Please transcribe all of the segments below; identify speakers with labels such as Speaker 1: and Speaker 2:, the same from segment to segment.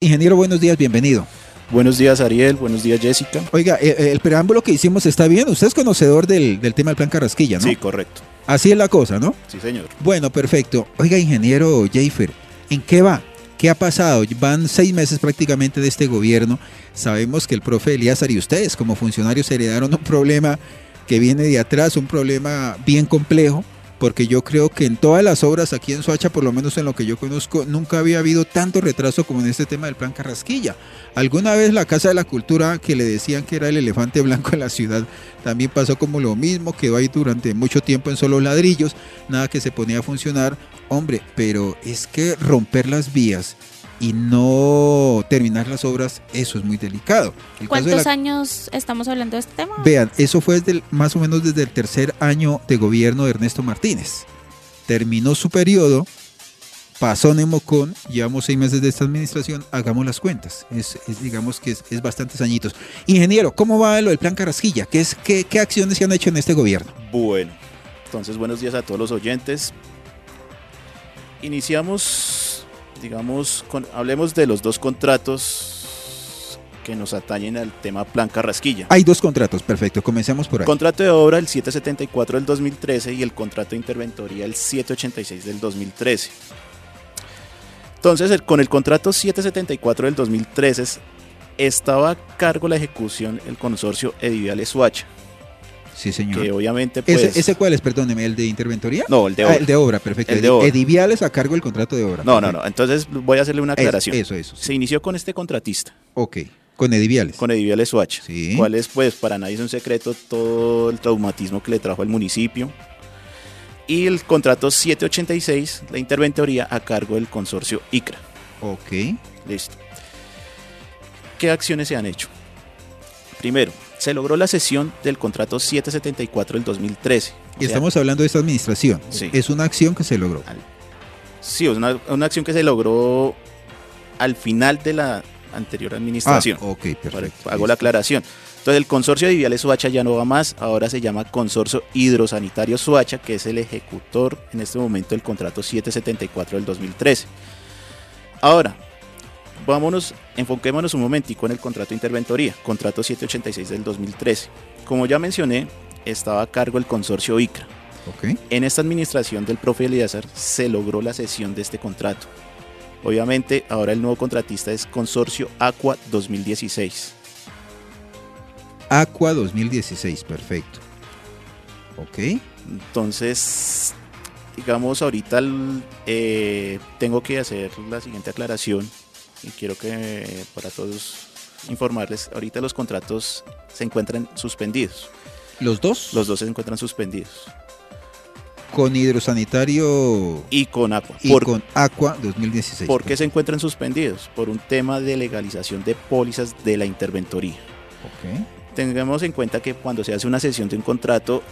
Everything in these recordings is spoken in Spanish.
Speaker 1: Ingeniero, buenos días, bienvenido.
Speaker 2: Buenos días, Ariel. Buenos días, Jessica.
Speaker 1: Oiga, el preámbulo que hicimos está bien. Usted es conocedor del tema del plan Carrasquilla, ¿no?
Speaker 2: Sí, correcto.
Speaker 1: Así es la cosa, ¿no?
Speaker 2: Sí, señor.
Speaker 1: Bueno, perfecto. Oiga, ingeniero Jeifer, ¿en qué va? ¿Qué ha pasado? Van 6 meses prácticamente de este gobierno. Sabemos que el profe Elíazar y ustedes como funcionarios heredaron un problema que viene de atrás, un problema bien complejo, porque yo creo que en todas las obras aquí en Soacha, por lo menos en lo que yo conozco, nunca había habido tanto retraso como en este tema del plan Carrasquilla. Alguna vez la Casa de la Cultura, que le decían que era el elefante blanco en la ciudad, también pasó como lo mismo, quedó ahí durante mucho tiempo en solo ladrillos, nada que se ponía a funcionar. Hombre, pero es que romper las vías y no terminar las obras, eso es muy delicado.
Speaker 3: ¿Cuántos años estamos hablando de este tema?
Speaker 1: Vean, eso fue más o menos desde el tercer año de gobierno de Ernesto Martínez. Terminó su periodo, pasó Nemocón, llevamos 6 meses de esta administración, hagamos las cuentas. Digamos que es bastantes añitos. Ingeniero, ¿cómo va lo del plan Carrasquilla? ¿Qué acciones se han hecho en este gobierno?
Speaker 2: Bueno, entonces buenos días a todos los oyentes. Iniciamos, digamos, hablemos de los 2 contratos que nos atañen al tema plan Carrasquilla.
Speaker 1: Hay 2 contratos, perfecto, comencemos por ahí.
Speaker 2: Contrato de obra el 774 del 2013 y el contrato de interventoría el 786 del 2013. Entonces, con el contrato 774 del 2013 estaba a cargo la ejecución el consorcio Ediviales Soacha.
Speaker 1: Sí, señor.
Speaker 2: Que obviamente pues...
Speaker 1: ¿Ese cuál es, perdóneme, el de interventoría?
Speaker 2: No, el de obra.
Speaker 1: El de obra, perfecto.
Speaker 2: El de obra.
Speaker 1: Ediviales a cargo del contrato de obra.
Speaker 2: No. Entonces voy a hacerle una aclaración.
Speaker 1: Eso. Sí.
Speaker 2: Se inició con este contratista.
Speaker 1: Ok, con Ediviales.
Speaker 2: Con Ediviales Soacha.
Speaker 1: Sí.
Speaker 2: ¿Cuál es? Pues para nadie es un secreto todo el traumatismo que le trajo al municipio. Y el contrato 786, la interventoría a cargo del consorcio ICRA.
Speaker 1: Ok.
Speaker 2: Listo. ¿Qué acciones se han hecho? Primero, se logró la cesión del contrato 774 del 2013.
Speaker 1: Y estamos hablando de esta administración.
Speaker 2: Sí.
Speaker 1: Es una acción que se logró.
Speaker 2: Sí, es una acción que se logró al final de la anterior administración.
Speaker 1: Ok, perfecto.
Speaker 2: Hago la aclaración. Entonces el consorcio de Ediviales Soacha ya no va más, ahora se llama Consorcio Hidrosanitario Soacha, que es el ejecutor en este momento del contrato 774 del 2013. Ahora, enfoquémonos un momentico en el contrato de interventoría, contrato 786 del 2013. Como ya mencioné, estaba a cargo el consorcio ICRA.
Speaker 1: Okay.
Speaker 2: En esta administración del profe Elíazar se logró la cesión de este contrato. Obviamente, ahora el nuevo contratista es Consorcio Aqua 2016.
Speaker 1: Aqua 2016, perfecto. Ok.
Speaker 2: Entonces, digamos, ahorita tengo que hacer la siguiente aclaración y quiero que para todos informarles, ahorita los contratos se encuentran suspendidos.
Speaker 1: ¿Los dos?
Speaker 2: Los 2 se encuentran suspendidos.
Speaker 1: Con Hidrosanitario
Speaker 2: y con Aqua.
Speaker 1: Con Aqua 2016.
Speaker 2: ¿Por qué se encuentran suspendidos? Por un tema de legalización de pólizas de la interventoría.
Speaker 1: Ok.
Speaker 2: Tengamos en cuenta que cuando se hace una cesión de un contrato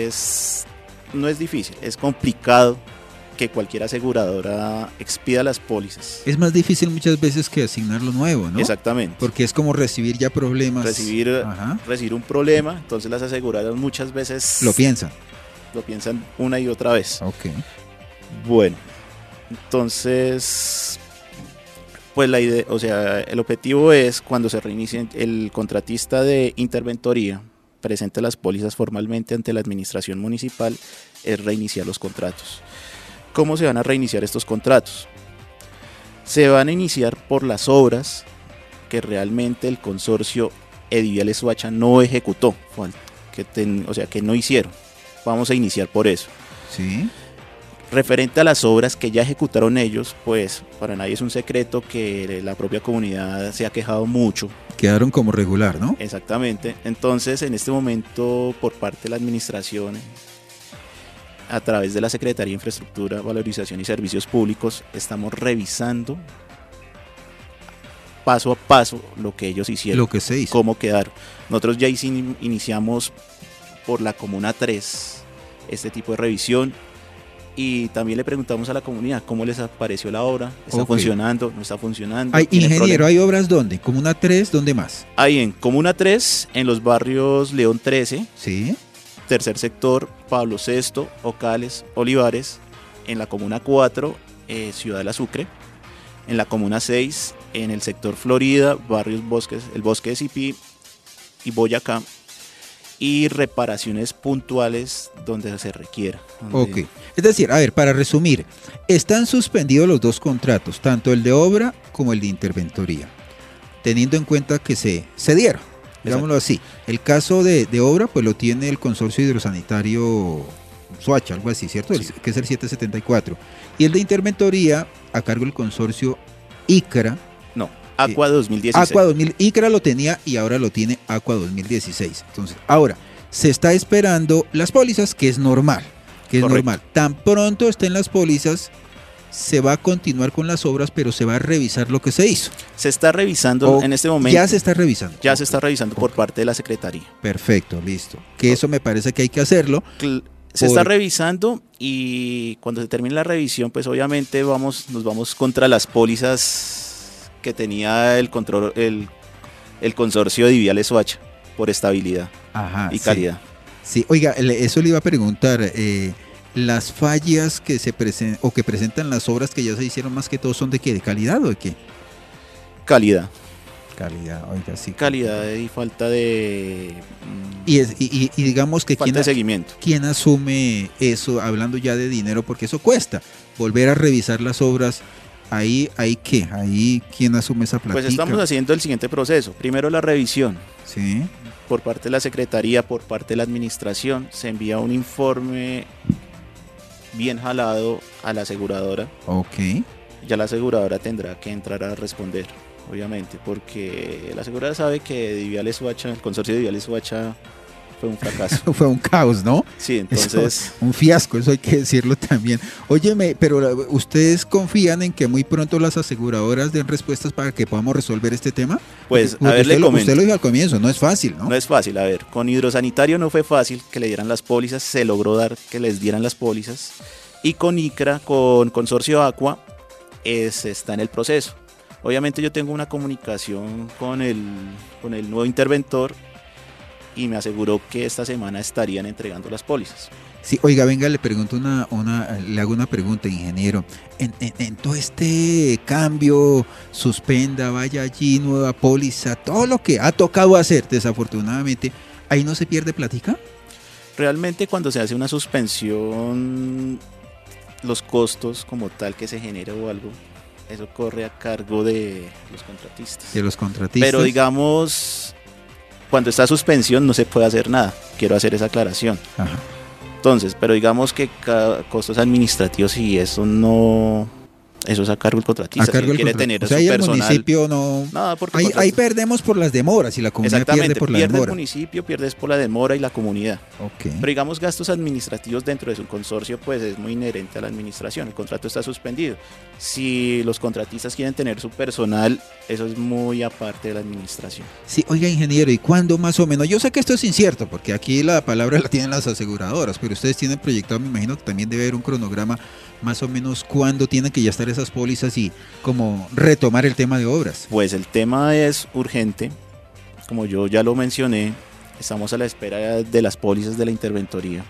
Speaker 2: no es difícil, es complicado que cualquier aseguradora expida las pólizas.
Speaker 1: Es más difícil muchas veces que asignar lo nuevo, ¿no?
Speaker 2: Exactamente.
Speaker 1: Porque es como recibir ya problemas.
Speaker 2: Recibir un problema, entonces las aseguradoras muchas veces
Speaker 1: lo piensan
Speaker 2: una y otra vez.
Speaker 1: Ok.
Speaker 2: Bueno, entonces pues la idea, o sea, el objetivo es cuando se reinicie el contratista de interventoría presente las pólizas formalmente ante la administración municipal, es reiniciar los contratos. ¿Cómo se van a reiniciar estos contratos? Se van a iniciar por las obras que realmente el consorcio Ediviales Soacha no ejecutó, que no hicieron. Vamos a iniciar por eso.
Speaker 1: Sí.
Speaker 2: Referente a las obras que ya ejecutaron ellos, pues para nadie es un secreto que la propia comunidad se ha quejado mucho.
Speaker 1: Quedaron como regular, ¿no?
Speaker 2: Exactamente. Entonces, en este momento, por parte de la administración, a través de la Secretaría de Infraestructura, Valorización y Servicios Públicos, estamos revisando paso a paso lo que ellos hicieron,
Speaker 1: lo que se hizo,
Speaker 2: cómo quedaron. Nosotros ya iniciamos por la Comuna 3 este tipo de revisión y también le preguntamos a la comunidad cómo les pareció la obra, ¿está funcionando? ¿No está funcionando?
Speaker 1: Ingeniero, ¿hay obras dónde? ¿Comuna 3? ¿Dónde más?
Speaker 2: Hay en Comuna 3, en los barrios León 13,
Speaker 1: sí,
Speaker 2: tercer sector, Pablo VI, Ocales, Olivares, en la Comuna 4, Ciudad de la Sucre, en la Comuna 6, en el sector Florida, barrios Bosques, el Bosque de Sipí y Boyacá, y reparaciones puntuales donde se requiera.
Speaker 1: Ok, es decir, a ver, para resumir, están suspendidos los dos contratos, tanto el de obra como el de interventoría, teniendo en cuenta que se dieron, digámoslo así. El caso de obra, pues lo tiene el Consorcio Hidrosanitario Soacha, algo así, ¿cierto?
Speaker 2: Sí.
Speaker 1: Que es el 774. Y el de interventoría, a cargo del Consorcio ICRA.
Speaker 2: No, Aqua 2016.
Speaker 1: Aqua 2000, ICRA lo tenía y ahora lo tiene Aqua 2016. Entonces, ahora, se está esperando las pólizas, que es normal, normal. Tan pronto estén las pólizas, se va a continuar con las obras, pero se va a revisar lo que se hizo.
Speaker 2: Se está revisando en este momento.
Speaker 1: Ya se está revisando.
Speaker 2: Ya se está revisando por parte de la Secretaría.
Speaker 1: Perfecto, listo. Que eso me parece que hay que hacerlo.
Speaker 2: Se está revisando y cuando se termine la revisión, pues obviamente nos vamos contra las pólizas que tenía el consorcio de Viviales Soacha por estabilidad y calidad.
Speaker 1: Sí, oiga, eso le iba a preguntar. Las fallas que que presentan las obras que ya se hicieron, más que todo, ¿son de qué? ¿De calidad o de qué?
Speaker 2: Calidad.
Speaker 1: Calidad, oiga, sí.
Speaker 2: Calidad y falta de...
Speaker 1: Y digamos que
Speaker 2: falta de seguimiento.
Speaker 1: ¿Quién asume eso, hablando ya de dinero? Porque eso cuesta, volver a revisar las obras. Ahí ¿qué? Ahí ¿quién asume esa platica?
Speaker 2: Pues estamos haciendo el siguiente proceso. Primero la revisión.
Speaker 1: Sí.
Speaker 2: Por parte de la Secretaría, por parte de la Administración, se envía un informe bien jalado a la aseguradora.
Speaker 1: Ok.
Speaker 2: Ya la aseguradora tendrá que entrar a responder, obviamente, porque la aseguradora sabe que Viviales Soacha, el consorcio de Viviales Soacha fue un fracaso.
Speaker 1: Fue un caos, ¿no?
Speaker 2: Sí, entonces...
Speaker 1: Eso, un fiasco, eso hay que decirlo también. Óyeme, pero ¿ustedes confían en que muy pronto las aseguradoras den respuestas para que podamos resolver este tema?
Speaker 2: Pues,
Speaker 1: porque
Speaker 2: a ver, le comento.
Speaker 1: Usted lo dijo al comienzo, no es fácil, ¿no?
Speaker 2: No es fácil, a ver, con Hidrosanitario no fue fácil que le dieran las pólizas, se logró dar que les dieran las pólizas, y con ICRA, con Consorcio Aqua, está en el proceso. Obviamente yo tengo una comunicación con el nuevo interventor y me aseguró que esta semana estarían entregando las pólizas.
Speaker 1: Sí, oiga, venga, le pregunto le hago una pregunta, ingeniero. En todo este cambio, suspenda, vaya allí, nueva póliza, todo lo que ha tocado hacer, desafortunadamente, ¿ahí no se pierde plática?
Speaker 2: Realmente cuando se hace una suspensión, los costos como tal que se genera o algo, eso corre a cargo de los contratistas.
Speaker 1: De los contratistas.
Speaker 2: Pero digamos, cuando está suspensión no se puede hacer nada. Quiero hacer esa aclaración.
Speaker 1: Ajá.
Speaker 2: Entonces, pero digamos que costos administrativos y eso no... Eso es a cargo del contratista.
Speaker 1: A cargo
Speaker 2: si quiere tener
Speaker 1: o sea,
Speaker 2: su
Speaker 1: ahí
Speaker 2: personal.
Speaker 1: El municipio no...
Speaker 2: Nada, porque
Speaker 1: ahí perdemos por las demoras y la comunidad pierde por la demora.
Speaker 2: Pierde el municipio, pierdes por la demora y la comunidad.
Speaker 1: Okay.
Speaker 2: Pero digamos gastos administrativos dentro de su consorcio, pues es muy inherente a la administración. El contrato está suspendido. Si los contratistas quieren tener su personal, eso es muy aparte de la administración.
Speaker 1: Sí, oiga, ingeniero, ¿y cuándo más o menos? Yo sé que esto es incierto, porque aquí la palabra la tienen las aseguradoras, pero ustedes tienen proyectado, me imagino que también debe haber un cronograma más o menos cuándo tienen que ya estar esas pólizas y como retomar el tema de obras.
Speaker 2: Pues el tema es urgente, como yo ya lo mencioné, estamos a la espera de las pólizas de la interventoría.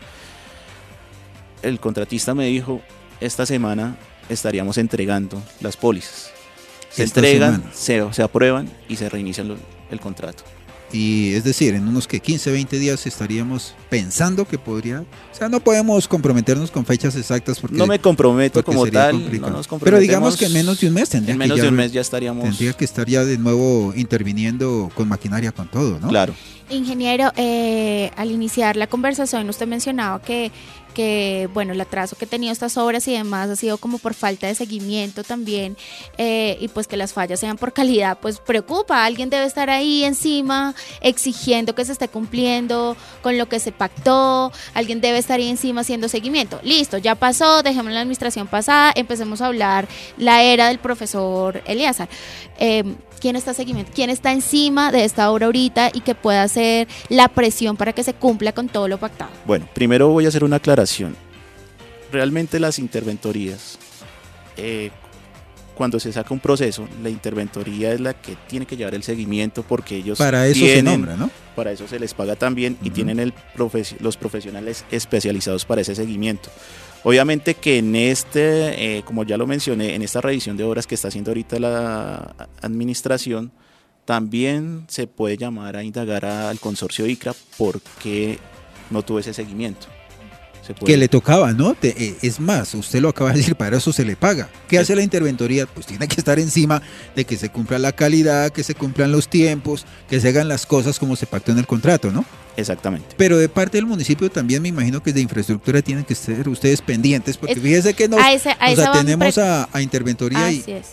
Speaker 2: El contratista me dijo, esta semana estaríamos entregando las pólizas. Se entregan, se aprueban y se reinicia el contrato.
Speaker 1: Y es decir, en unos 15, 20 días estaríamos pensando que podría... O sea, no podemos comprometernos con fechas exactas porque...
Speaker 2: No me comprometo como tal, no nos
Speaker 1: pero digamos que en menos de un mes tendría
Speaker 2: en menos de un mes ya estaríamos...
Speaker 1: Tendría que estar ya de nuevo interviniendo con maquinaria, con todo, ¿no?
Speaker 2: Claro.
Speaker 3: Ingeniero, al iniciar la conversación usted mencionaba que bueno, el atraso que ha tenido estas obras y demás ha sido como por falta de seguimiento también, y pues que las fallas sean por calidad, pues preocupa. Alguien debe estar ahí encima exigiendo que se esté cumpliendo con lo que se pactó, alguien debe estar ahí encima haciendo seguimiento. Listo, ya pasó, dejemos la administración pasada, empecemos a hablar la era del profesor Elíasar. ¿Quién está seguimiento? ¿Quién está encima de esta obra ahorita y que pueda hacer la presión para que se cumpla con todo lo pactado?
Speaker 2: Bueno, primero voy a hacer una aclaración. Realmente las interventorías, cuando se saca un proceso, la interventoría es la que tiene que llevar el seguimiento porque ellos
Speaker 1: para eso se nombra, ¿no?
Speaker 2: Para eso se les paga también y tienen los profesionales especializados para ese seguimiento. Obviamente que en como ya lo mencioné, en esta revisión de obras que está haciendo ahorita la administración, también se puede llamar a indagar al consorcio ICRA por qué no tuvo ese seguimiento.
Speaker 1: Que le tocaba, ¿no? Es más, usted lo acaba de decir, para eso se le paga. ¿Qué hace la interventoría? Pues tiene que estar encima de que se cumpla la calidad, que se cumplan los tiempos, que se hagan las cosas como se pactó en el contrato, ¿no?
Speaker 2: Exactamente.
Speaker 1: Pero de parte del municipio también me imagino que de infraestructura tienen que ser ustedes pendientes, porque fíjese que nos atenemos a interventoría.
Speaker 3: Así es.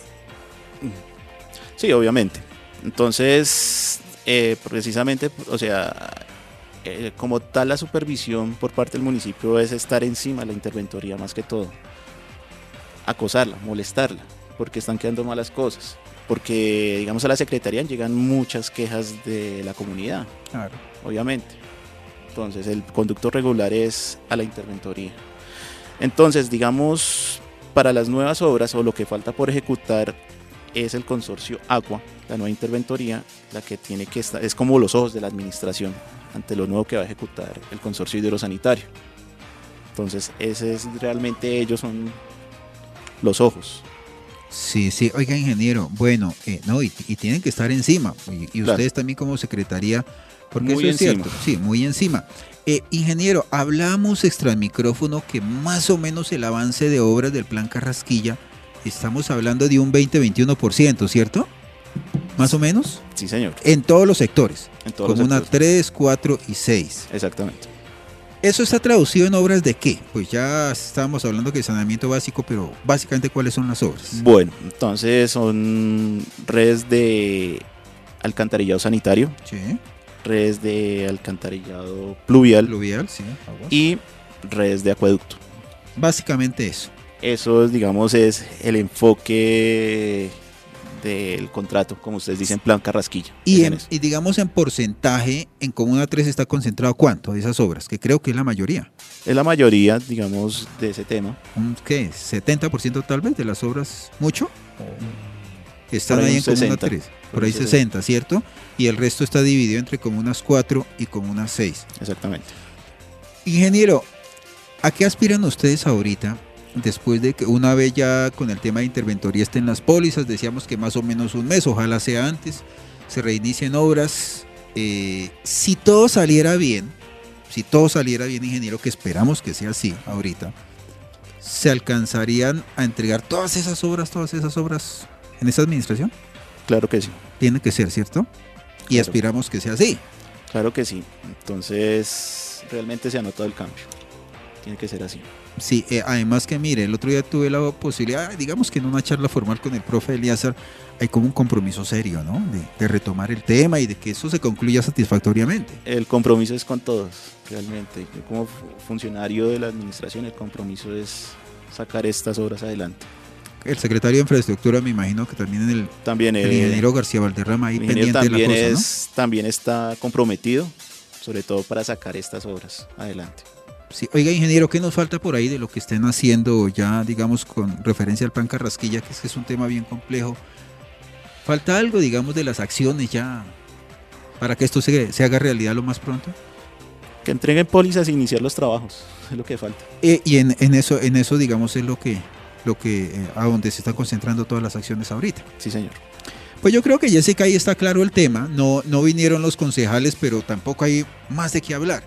Speaker 2: Sí, obviamente. Entonces, precisamente, o sea, como tal la supervisión por parte del municipio es estar encima de la interventoría más que todo. Acosarla, molestarla, porque están quedando malas cosas. Porque, digamos, a la secretaría llegan muchas quejas de la comunidad.
Speaker 1: Claro.
Speaker 2: Obviamente. Entonces el conducto regular es a la interventoría. Entonces, digamos, para las nuevas obras o lo que falta por ejecutar es el consorcio Agua, la nueva interventoría, la que tiene que estar, es como los ojos de la administración ante lo nuevo que va a ejecutar el consorcio hidrosanitario. Entonces, ese es realmente, ellos son los ojos.
Speaker 1: Sí, oiga, ingeniero, bueno, no, y tienen que estar encima, y
Speaker 2: Claro.
Speaker 1: ustedes también como secretaría, porque
Speaker 2: Muy
Speaker 1: eso es
Speaker 2: encima.
Speaker 1: cierto, sí, muy encima. Ingeniero, hablamos extra micrófono que más o menos el avance de obras del plan Carrasquilla, estamos hablando de un 20-21%, ¿cierto? Más o menos,
Speaker 2: Sí, señor.
Speaker 1: en todos los sectores,
Speaker 2: En todos los
Speaker 1: Comuna
Speaker 2: sectores.
Speaker 1: 3, 4 y 6.
Speaker 2: Exactamente.
Speaker 1: ¿Eso está traducido en obras de qué? Pues ya estábamos hablando de saneamiento básico, pero básicamente, ¿cuáles son las obras?
Speaker 2: Bueno, entonces son redes de alcantarillado sanitario,
Speaker 1: Sí,
Speaker 2: redes de alcantarillado pluvial
Speaker 1: pluvial, sí, aguas.
Speaker 2: y redes de acueducto.
Speaker 1: Básicamente eso.
Speaker 2: Eso, digamos, es el enfoque del contrato, como ustedes dicen, plan Carrasquilla.
Speaker 1: Y,
Speaker 2: Es en eso.
Speaker 1: y digamos en porcentaje, en Comuna 3 está concentrado ¿cuánto de esas obras? Que creo que es la mayoría.
Speaker 2: Es la mayoría, digamos, de ese tema.
Speaker 1: ¿Qué? ¿70% tal vez de las obras? ¿Mucho? Están
Speaker 2: Por ahí
Speaker 1: ahí
Speaker 2: un
Speaker 1: en Comuna
Speaker 2: 60.
Speaker 1: 3. Por
Speaker 2: Por
Speaker 1: ahí
Speaker 2: ahí
Speaker 1: 60, ¿cierto? Y el resto está dividido entre Comunas 4 y Comunas 6.
Speaker 2: Exactamente.
Speaker 1: Ingeniero, ¿a qué aspiran ustedes ahorita? Después de que una vez ya con el tema de interventoría estén las pólizas, decíamos que más o menos un mes, ojalá sea antes, se reinicien obras. Si todo saliera bien, ingeniero, que esperamos que sea así ahorita, ¿se alcanzarían a entregar todas esas obras en esta administración?
Speaker 2: Claro que sí.
Speaker 1: Tiene que ser, ¿cierto? Y
Speaker 2: Claro.
Speaker 1: aspiramos que sea así.
Speaker 2: Claro que sí. Entonces, realmente se ha notado el cambio. Tiene que ser así.
Speaker 1: Sí, además que mire, el otro día tuve la posibilidad, digamos que en una charla formal con el profe Elíasar, hay como un compromiso serio, ¿no? De retomar el tema y de que eso se concluya satisfactoriamente.
Speaker 2: El compromiso es con todos, realmente. Yo como funcionario de la administración, el compromiso es sacar estas obras adelante.
Speaker 1: El secretario de Infraestructura, me imagino que también
Speaker 2: También
Speaker 1: el ingeniero García Valderrama ahí
Speaker 2: el ingeniero
Speaker 1: pendiente de la
Speaker 2: también,
Speaker 1: cosa,
Speaker 2: también está comprometido, sobre todo para sacar estas obras adelante.
Speaker 1: ¿no? Sí. Oiga, ingeniero, ¿qué nos falta por ahí de lo que estén haciendo ya, digamos, con referencia al plan Carrasquilla, que es un tema bien complejo? ¿Falta algo, digamos, de las acciones ya para que esto se haga realidad lo más pronto?
Speaker 2: Que entreguen pólizas e iniciar los trabajos, es lo que falta.
Speaker 1: Y en eso, digamos, es lo que a donde se están concentrando todas las acciones ahorita.
Speaker 2: Sí, señor.
Speaker 1: Pues yo creo que Jessica, ahí está claro el tema. No vinieron los concejales, pero tampoco hay más de qué hablar.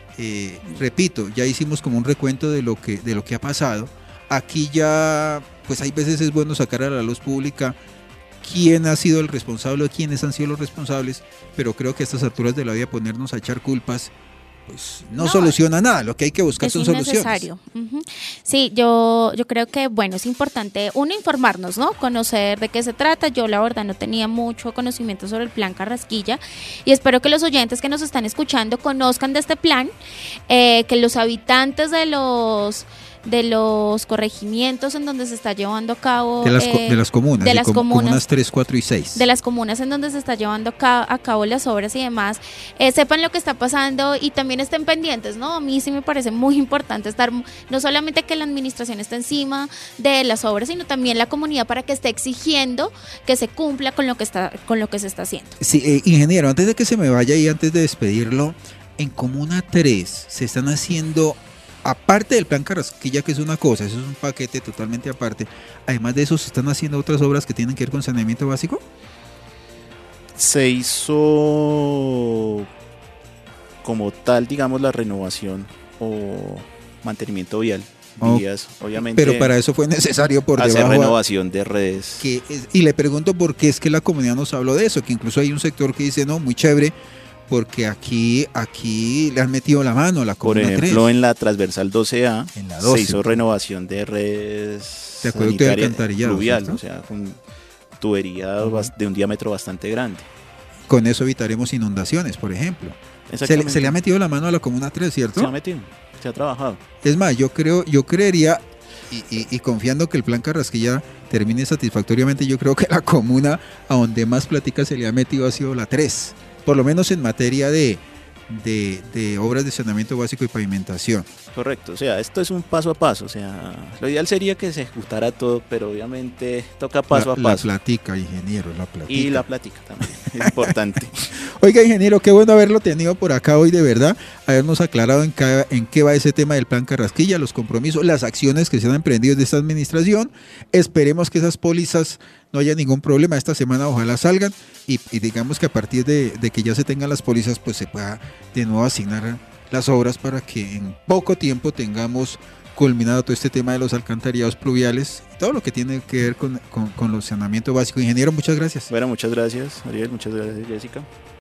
Speaker 1: Repito, ya hicimos como un recuento de lo que ha pasado. Aquí ya, pues hay veces es bueno sacar a la luz pública quién ha sido el responsable o quiénes han sido los responsables, pero creo que a estas alturas de la vida ponernos a echar culpas pues no soluciona nada. Lo que hay que buscar son soluciones.
Speaker 3: Uh-huh. Sí, yo creo que, bueno, es importante, uno, informarnos, ¿no? Conocer de qué se trata. Yo, la verdad, no tenía mucho conocimiento sobre el plan Carrasquilla y espero que los oyentes que nos están escuchando conozcan de este plan, que los habitantes de los corregimientos en donde se está llevando a cabo
Speaker 1: de las comunas,
Speaker 3: de las
Speaker 1: comunas 3, 4 y 6.
Speaker 3: De las comunas en donde se está llevando a cabo las obras y demás, sepan lo que está pasando y también estén pendientes, ¿no? A mí sí me parece muy importante estar, no solamente que la administración esté encima de las obras, sino también la comunidad para que esté exigiendo que se cumpla con lo que se está haciendo.
Speaker 1: Sí, ingeniero, antes de que se me vaya y antes de despedirlo, en Comuna 3 se están haciendo aparte del plan Carrasquilla, que es una cosa, eso es un paquete totalmente aparte, además de eso, ¿se están haciendo otras obras que tienen que ver con saneamiento básico?
Speaker 2: Se hizo como tal, digamos, la renovación o mantenimiento vial. Vías, obviamente.
Speaker 1: Pero para eso fue necesario por
Speaker 2: hacer
Speaker 1: debajo
Speaker 2: renovación de redes.
Speaker 1: Y le pregunto por qué es que la comunidad nos habló de eso, que incluso hay un sector que dice, no, muy chévere, porque aquí le han metido la mano a la
Speaker 2: Por
Speaker 1: Comuna
Speaker 2: ejemplo,
Speaker 1: 3.
Speaker 2: en la transversal 12A
Speaker 1: En la 12,
Speaker 2: se hizo renovación de redes
Speaker 1: de acueducto y alcantarillado,
Speaker 2: fluvial,
Speaker 1: ¿cierto?
Speaker 2: o sea, con tubería de un diámetro bastante grande.
Speaker 1: Con eso evitaremos inundaciones, por ejemplo. Se le ha metido la mano a la Comuna 3, ¿cierto?
Speaker 2: Se ha metido, se ha trabajado.
Speaker 1: Es más, yo creería, y confiando que el plan Carrasquilla termine satisfactoriamente, yo creo que la comuna a donde más plática se le ha metido ha sido la 3, por lo menos en materia de obras de saneamiento básico y pavimentación.
Speaker 2: Correcto, o sea, esto es un paso a paso, o sea, lo ideal sería que se ejecutara todo, pero obviamente toca paso a paso.
Speaker 1: La plática, ingeniero, la plática.
Speaker 2: Y la plática también, es importante.
Speaker 1: Oiga, ingeniero, qué bueno haberlo tenido por acá hoy, de verdad, habernos aclarado en qué va ese tema del plan Carrasquilla, los compromisos, las acciones que se han emprendido de esta administración. Esperemos que esas pólizas no haya ningún problema, esta semana ojalá salgan y digamos que a partir de que ya se tengan las pólizas, pues se pueda de nuevo asignar las obras para que en poco tiempo tengamos culminado todo este tema de los alcantarillados pluviales y todo lo que tiene que ver con los saneamiento básico. Ingeniero, muchas gracias.
Speaker 2: Bueno, muchas gracias, Ariel, muchas gracias, Jessica.